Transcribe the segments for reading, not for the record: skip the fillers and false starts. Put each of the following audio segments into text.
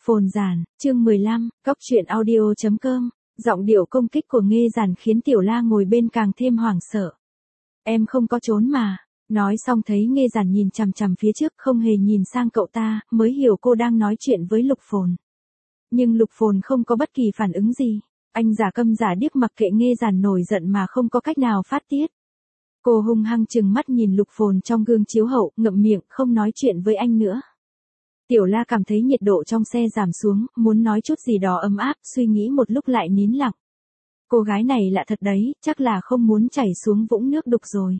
Phồn Giản, chương 15, Cóc truyện audio.com, giọng điệu công kích của Nghê Giản khiến Tiểu La ngồi bên càng thêm hoảng sợ. Em không có trốn mà. Nói xong thấy Nghê Giản nhìn chằm chằm phía trước không hề nhìn sang cậu ta, mới hiểu cô đang nói chuyện với Lục Phồn. Nhưng Lục Phồn không có bất kỳ phản ứng gì. Anh giả câm giả điếc mặc kệ Nghê Giản nổi giận mà không có cách nào phát tiết. Cô hung hăng trừng mắt nhìn Lục Phồn trong gương chiếu hậu, ngậm miệng, không nói chuyện với anh nữa. Tiểu La cảm thấy nhiệt độ trong xe giảm xuống, muốn nói chút gì đó ấm áp, suy nghĩ một lúc lại nín lặng. Cô gái này lạ thật đấy, chắc là không muốn chảy xuống vũng nước đục rồi.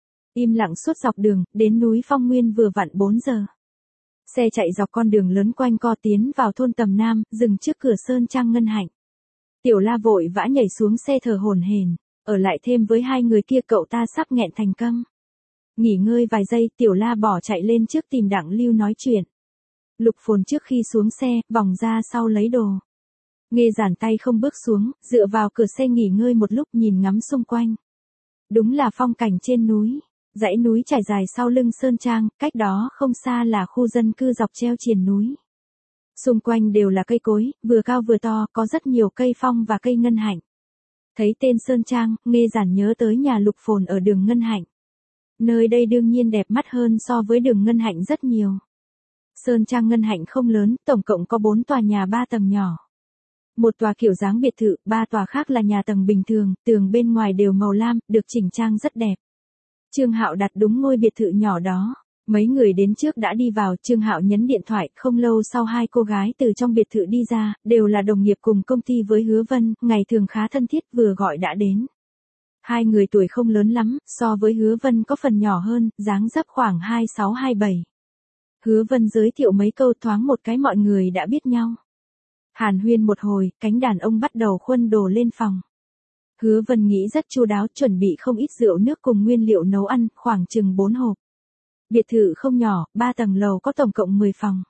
Im lặng suốt dọc đường, đến núi Phong Nguyên vừa vặn 4 giờ. Xe chạy dọc con đường lớn quanh co tiến vào thôn Tầm Nam, dừng trước cửa Sơn Trang Ngân Hạnh. Tiểu La vội vã nhảy xuống xe thở hổn hển, ở lại thêm với hai người kia cậu ta sắp nghẹn thành câm. Nghỉ ngơi vài giây, Tiểu La bỏ chạy lên trước tìm Đặng Lưu nói chuyện. Lục Phồn trước khi xuống xe, vòng ra sau lấy đồ. Nghê Giản tay không bước xuống, dựa vào cửa xe nghỉ ngơi một lúc nhìn ngắm xung quanh. Đúng là phong cảnh trên núi. Dãy núi trải dài sau lưng Sơn Trang, cách đó không xa là khu dân cư dọc treo triền núi. Xung quanh đều là cây cối, vừa cao vừa to, có rất nhiều cây phong và cây ngân hạnh. Thấy tên Sơn Trang, Nghê Giản nhớ tới nhà Lục Phồn ở đường Ngân Hạnh. Nơi đây đương nhiên đẹp mắt hơn so với đường Ngân Hạnh rất nhiều. Sơn Trang Ngân Hạnh không lớn, tổng cộng có 4 tòa nhà 3 tầng nhỏ. Một tòa kiểu dáng biệt thự, 3 tòa khác là nhà tầng bình thường, tường bên ngoài đều màu lam, được chỉnh trang rất đẹp. Trương Hạo đặt đúng ngôi biệt thự nhỏ đó. Mấy người đến trước đã đi vào, Trương Hạo nhấn điện thoại, không lâu sau hai cô gái từ trong biệt thự đi ra, đều là đồng nghiệp cùng công ty với Hứa Vân, ngày thường khá thân thiết, vừa gọi đã đến. Hai người tuổi không lớn lắm, so với Hứa Vân có phần nhỏ hơn, dáng dấp khoảng 26-27. Hứa Vân giới thiệu mấy câu thoáng một cái mọi người đã biết nhau. Hàn huyên một hồi, cánh đàn ông bắt đầu khuân đồ lên phòng. Hứa Vân nghĩ rất chu đáo, chuẩn bị không ít rượu nước cùng nguyên liệu nấu ăn, khoảng chừng 4 hộp. Biệt thự không nhỏ, 3 tầng lầu có tổng cộng 10 phòng.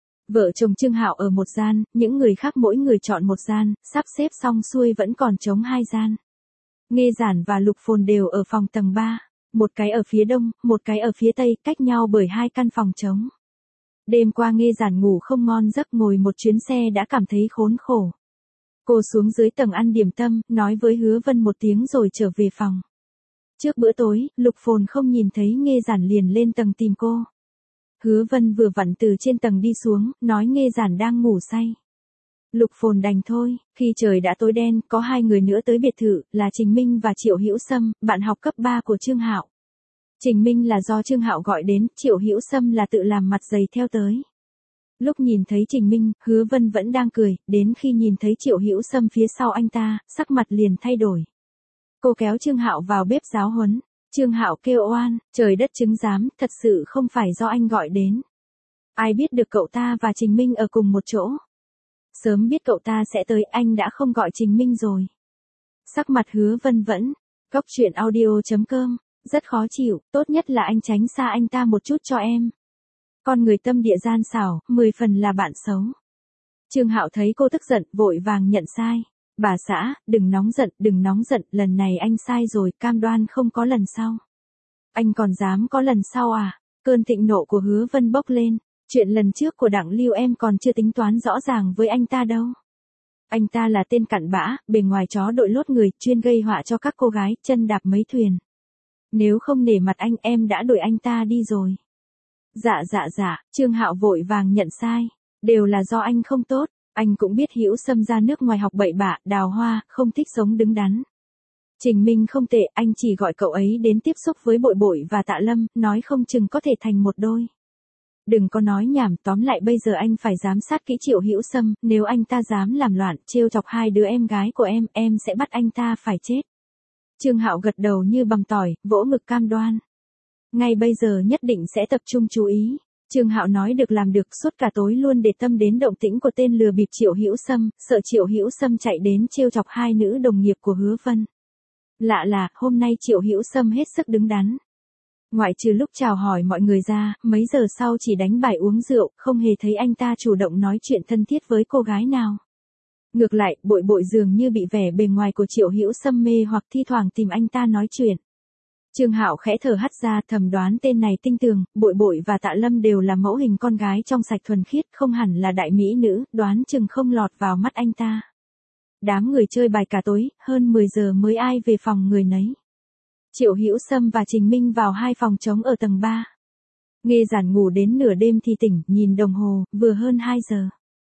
Vợ chồng Trương Hạo ở một gian, những người khác mỗi người chọn một gian, sắp xếp xong xuôi vẫn còn trống 2 gian. Nghê Giản và Lục Phồn đều ở phòng tầng 3, một cái ở phía đông, một cái ở phía tây, cách nhau bởi 2 căn phòng trống. Đêm qua Nghê Giản ngủ không ngon giấc, ngồi một chuyến xe đã cảm thấy khốn khổ. Cô xuống dưới tầng ăn điểm tâm, nói với Hứa Vân một tiếng rồi trở về phòng. Trước bữa tối, Lục Phồn không nhìn thấy Nghê Giản liền lên tầng tìm cô. Hứa Vân vừa vặn từ trên tầng đi xuống, nói Nghê Giản đang ngủ say. Lục Phồn đành thôi, khi trời đã tối đen, có 2 người nữa tới biệt thự, là Trình Minh và Triệu Hữu Sâm, bạn học cấp 3 của Trương Hạo. Trình Minh là do Trương Hạo gọi đến, Triệu Hữu Sâm là tự làm mặt dày theo tới. Lúc nhìn thấy Trình Minh, Hứa Vân vẫn đang cười, đến khi nhìn thấy Triệu Hữu Sâm phía sau anh ta, sắc mặt liền thay đổi. Cô kéo Trương Hạo vào bếp giáo huấn. Trương Hạo kêu oan, trời đất chứng giám, thật sự không phải do anh gọi đến. Ai biết được cậu ta và Trình Minh ở cùng một chỗ. Sớm biết cậu ta sẽ tới, anh đã không gọi Trình Minh rồi. Sắc mặt Hứa Vân vẫn, Cóc truyện audio.com, rất khó chịu, tốt nhất là anh tránh xa anh ta một chút cho em. Con người tâm địa gian xảo, 10 phần là bạn xấu. Trương Hạo thấy cô tức giận, vội vàng nhận sai. Bà xã, đừng nóng giận, lần này anh sai rồi, cam đoan không có lần sau. Anh còn dám có lần sau à? Cơn thịnh nộ của Hứa Vân bốc lên. Chuyện lần trước của Đặng Lưu em còn chưa tính toán rõ ràng với anh ta đâu. Anh ta là tên cặn bã, bề ngoài chó đội lốt người, chuyên gây họa cho các cô gái, chân đạp mấy thuyền. Nếu không nể mặt anh, em đã đuổi anh ta đi rồi. Dạ, Trương Hạo vội vàng nhận sai. Đều là do anh không tốt. Anh cũng biết Hữu Sâm ra nước ngoài học bậy bạ, đào hoa, không thích sống đứng đắn. Trình Minh không tệ, anh chỉ gọi cậu ấy đến tiếp xúc với Bội Bội và Tạ Lâm, nói không chừng có thể thành một đôi. Đừng có nói nhảm, tóm lại bây giờ anh phải giám sát kỹ Triệu Hữu Sâm, nếu anh ta dám làm loạn, trêu chọc 2 đứa em gái của em sẽ bắt anh ta phải chết. Trương Hạo gật đầu như bằm tỏi, vỗ ngực cam đoan. Ngay bây giờ nhất định sẽ tập trung chú ý. Trương Hạo nói được làm được, suốt cả tối luôn để tâm đến động tĩnh của tên lừa bịp Triệu Hữu Sâm, sợ Triệu Hữu Sâm chạy đến trêu chọc 2 nữ đồng nghiệp của Hứa Vân. Lạ là, hôm nay Triệu Hữu Sâm hết sức đứng đắn. Ngoại trừ lúc chào hỏi mọi người ra, mấy giờ sau chỉ đánh bài uống rượu, không hề thấy anh ta chủ động nói chuyện thân thiết với cô gái nào. Ngược lại, Bội Bội dường như bị vẻ bề ngoài của Triệu Hữu Sâm mê hoặc thi thoảng tìm anh ta nói chuyện. Trương Hạo khẽ thở hắt ra, thầm đoán tên này tinh tường, Bội Bội và Tạ Lâm đều là mẫu hình con gái trong sạch thuần khiết, không hẳn là đại mỹ nữ, đoán chừng không lọt vào mắt anh ta. Đám người chơi bài cả tối, hơn 10 giờ mới ai về phòng người nấy. Triệu Hữu Sâm và Trình Minh vào 2 phòng trống ở tầng 3. Nghe Giản ngủ đến nửa đêm thì tỉnh, nhìn đồng hồ, vừa hơn 2 giờ.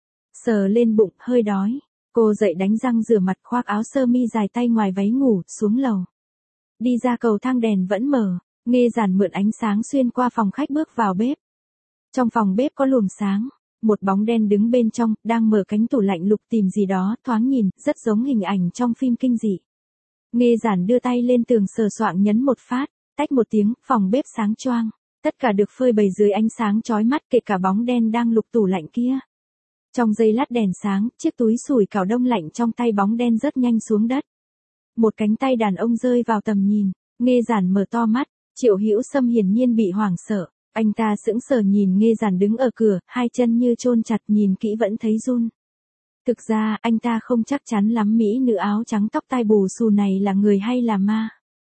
Sờ lên bụng, hơi đói. Cô dậy đánh răng rửa mặt, khoác áo sơ mi dài tay ngoài váy ngủ, xuống lầu. Đi ra cầu thang đèn vẫn mở, Nghe Giản mượn ánh sáng xuyên qua phòng khách bước vào bếp. Trong phòng bếp có luồng sáng, một bóng đen đứng bên trong, đang mở cánh tủ lạnh lục tìm gì đó, thoáng nhìn, rất giống hình ảnh trong phim kinh dị. Nghe Giản đưa tay lên tường sờ soạng nhấn một phát, tách một tiếng, phòng bếp sáng choang. Tất cả được phơi bày dưới ánh sáng chói mắt, kể cả bóng đen đang lục tủ lạnh kia. Trong giây lát đèn sáng, chiếc túi sủi cảo đông lạnh trong tay bóng đen rớt nhanh xuống đất. Một cánh tay đàn ông rơi vào tầm nhìn, Nghe Giản mở to mắt, Triệu Hữu Sâm hiển nhiên bị hoảng sợ. Anh ta sững sờ nhìn Nghe Giản đứng ở cửa, hai chân như chôn chặt, nhìn kỹ vẫn thấy run. Thực ra, anh ta không chắc chắn lắm mỹ nữ áo trắng tóc tai bù xù này là người hay là ma.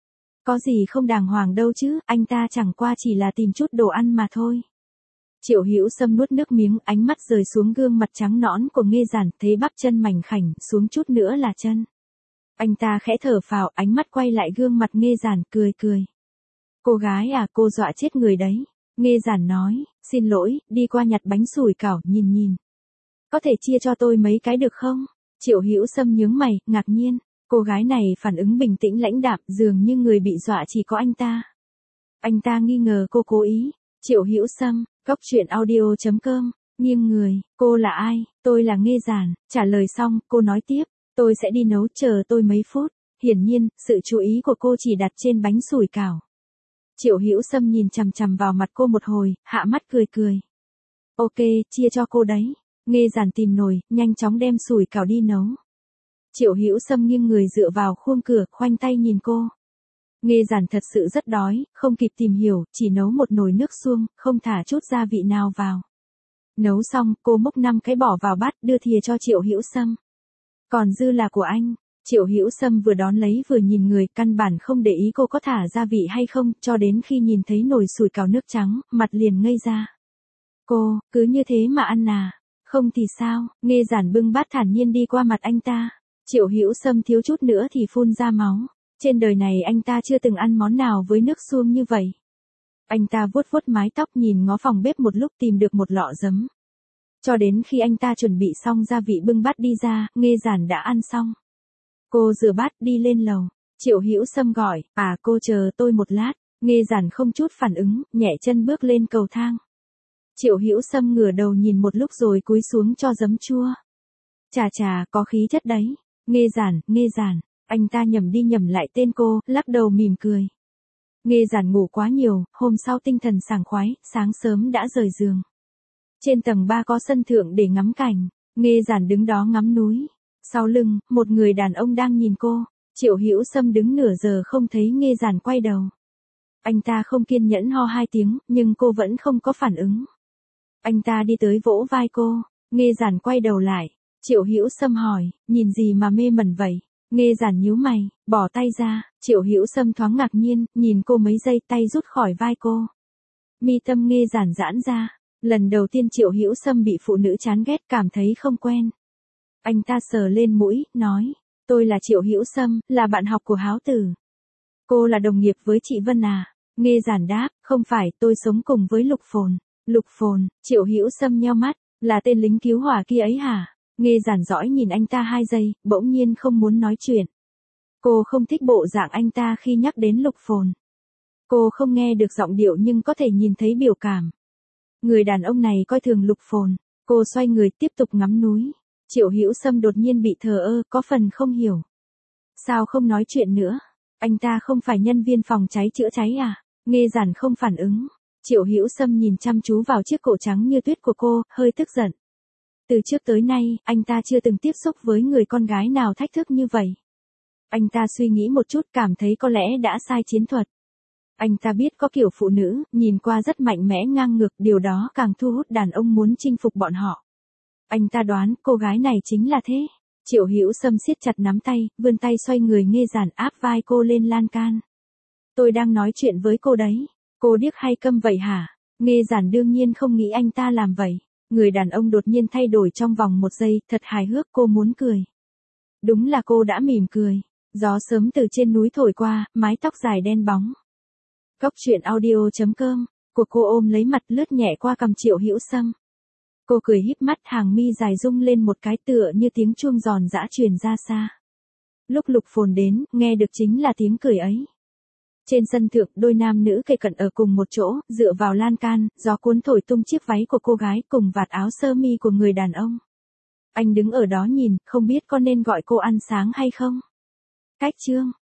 Có gì không đàng hoàng đâu chứ, anh ta chẳng qua chỉ là tìm chút đồ ăn mà thôi. Triệu Hữu Sâm nuốt nước miếng, ánh mắt rời xuống gương mặt trắng nõn của Nghe Giản, thấy bắp chân mảnh khảnh, xuống chút nữa là chân. Anh ta khẽ thở phào, ánh mắt quay lại gương mặt Nghe Giản, cười cười. Cô gái à, cô dọa chết người đấy. Nghe Giản nói, xin lỗi, đi qua nhặt bánh sủi cảo, nhìn. Có thể chia cho tôi mấy cái được không? Triệu Hữu Sâm nhướng mày, ngạc nhiên. Cô gái này phản ứng bình tĩnh lãnh đạm, dường như người bị dọa chỉ có anh ta. Anh ta nghi ngờ cô cố ý. Triệu Hữu Sâm, goctruyện.audio.com, nghiêng người, cô là ai? Tôi là Nghe Giản. Trả lời xong, cô nói tiếp, tôi sẽ đi nấu, chờ tôi mấy phút. Hiển nhiên, sự chú ý của cô chỉ đặt trên bánh sủi cảo. Triệu Hữu Sâm nhìn chằm chằm vào mặt cô một hồi, hạ mắt cười. Ok, chia cho cô đấy. Nghe Giản tìm nồi, nhanh chóng đem sủi cảo đi nấu. Triệu Hữu Sâm nghiêng người dựa vào khuôn cửa, khoanh tay nhìn cô. Nghe Giản thật sự rất đói, không kịp tìm hiểu, chỉ nấu một nồi nước suông, không thả chút gia vị nào vào. Nấu xong, cô múc 5 cái bỏ vào bát, đưa thìa cho Triệu Hữu Sâm. Còn dư là của anh. Triệu Hữu Sâm vừa đón lấy vừa nhìn người, căn bản không để ý cô có thả gia vị hay không, cho đến khi nhìn thấy nồi sủi cảo nước trắng, mặt liền ngây ra. Cô, cứ như thế mà ăn à? Không thì sao? Nghe Giản bưng bát thản nhiên đi qua mặt anh ta. Triệu Hữu Sâm thiếu chút nữa thì phun ra máu. Trên đời này anh ta chưa từng ăn món nào với nước suông như vậy. Anh ta vuốt mái tóc, nhìn ngó phòng bếp một lúc, tìm được một lọ giấm. Cho đến khi anh ta chuẩn bị xong gia vị bưng bát đi ra, Nghe Giản đã ăn xong. Cô rửa bát đi lên lầu. Triệu Hữu Sâm gọi, cô chờ tôi một lát. Nghe Giản không chút phản ứng, nhẹ chân bước lên cầu thang. Triệu Hữu Sâm ngửa đầu nhìn một lúc rồi cúi xuống cho giấm chua. Chà, có khí chất đấy. Nghe Giản. Anh ta nhẩm đi nhẩm lại tên cô, lắc đầu mỉm cười. Nghe Giản ngủ quá nhiều, hôm sau tinh thần sảng khoái, sáng sớm đã rời giường. Trên tầng 3 có sân thượng để ngắm cảnh. Nghe Giản đứng đó ngắm núi. Sau lưng, một người đàn ông đang nhìn cô. Triệu Hữu Sâm đứng nửa giờ không thấy Nghe Giản quay đầu. Anh ta không kiên nhẫn ho 2 tiếng, nhưng cô vẫn không có phản ứng. Anh ta đi tới vỗ vai cô. Nghe Giản quay đầu lại. Triệu Hữu Sâm hỏi, nhìn gì mà mê mẩn vậy? Nghe Giản nhíu mày, bỏ tay ra. Triệu Hữu Sâm thoáng ngạc nhiên, nhìn cô mấy giây, tay rút khỏi vai cô. Mi tâm Nghe Giản giãn ra. Lần đầu tiên Triệu Hữu Sâm bị phụ nữ chán ghét, cảm thấy không quen. Anh ta sờ lên mũi, nói, tôi là Triệu Hữu Sâm, là bạn học của Háo Tử. Cô là đồng nghiệp với chị Vân à? Nghe Giản đáp, không phải, tôi sống cùng với Lục Phồn. Lục Phồn, Triệu Hữu Sâm nheo mắt, là tên lính cứu hỏa kia ấy hả? Nghe Giản dõi nhìn anh ta 2 giây, bỗng nhiên không muốn nói chuyện. Cô không thích bộ dạng anh ta khi nhắc đến Lục Phồn. Cô không nghe được giọng điệu nhưng có thể nhìn thấy biểu cảm. Người đàn ông này coi thường Lục Phồn. Cô xoay người tiếp tục ngắm núi. Triệu Hữu Sâm đột nhiên bị thờ ơ, có phần không hiểu. Sao không nói chuyện nữa? Anh ta không phải nhân viên phòng cháy chữa cháy à? Nghe Giản không phản ứng. Triệu Hữu Sâm nhìn chăm chú vào chiếc cổ trắng như tuyết của cô, hơi tức giận. Từ trước tới nay, anh ta chưa từng tiếp xúc với người con gái nào thách thức như vậy. Anh ta suy nghĩ một chút, cảm thấy có lẽ đã sai chiến thuật. Anh ta biết có kiểu phụ nữ, nhìn qua rất mạnh mẽ ngang ngược, điều đó càng thu hút đàn ông muốn chinh phục bọn họ. Anh ta đoán cô gái này chính là thế. Triệu Hữu Sâm siết chặt nắm tay, vươn tay xoay người Nghe Giản, áp vai cô lên lan can. Tôi đang nói chuyện với cô đấy. Cô điếc hay câm vậy hả? Nghe Giản đương nhiên không nghĩ anh ta làm vậy. Người đàn ông đột nhiên thay đổi trong vòng 1 giây, thật hài hước, cô muốn cười. Đúng là cô đã mỉm cười. Gió sớm từ trên núi thổi qua, mái tóc dài đen bóng. Góc truyện audio.com, của cô ôm lấy mặt lướt nhẹ qua cằm Triệu Hữu Sâm. Cô cười híp mắt, hàng mi dài rung lên một cái tựa như tiếng chuông giòn giã truyền ra xa. Lúc Lục Phồn đến, nghe được chính là tiếng cười ấy. Trên sân thượng, đôi nam nữ kề cận ở cùng một chỗ, dựa vào lan can, gió cuốn thổi tung chiếc váy của cô gái cùng vạt áo sơ mi của người đàn ông. Anh đứng ở đó nhìn, không biết có nên gọi cô ăn sáng hay không. Cách chương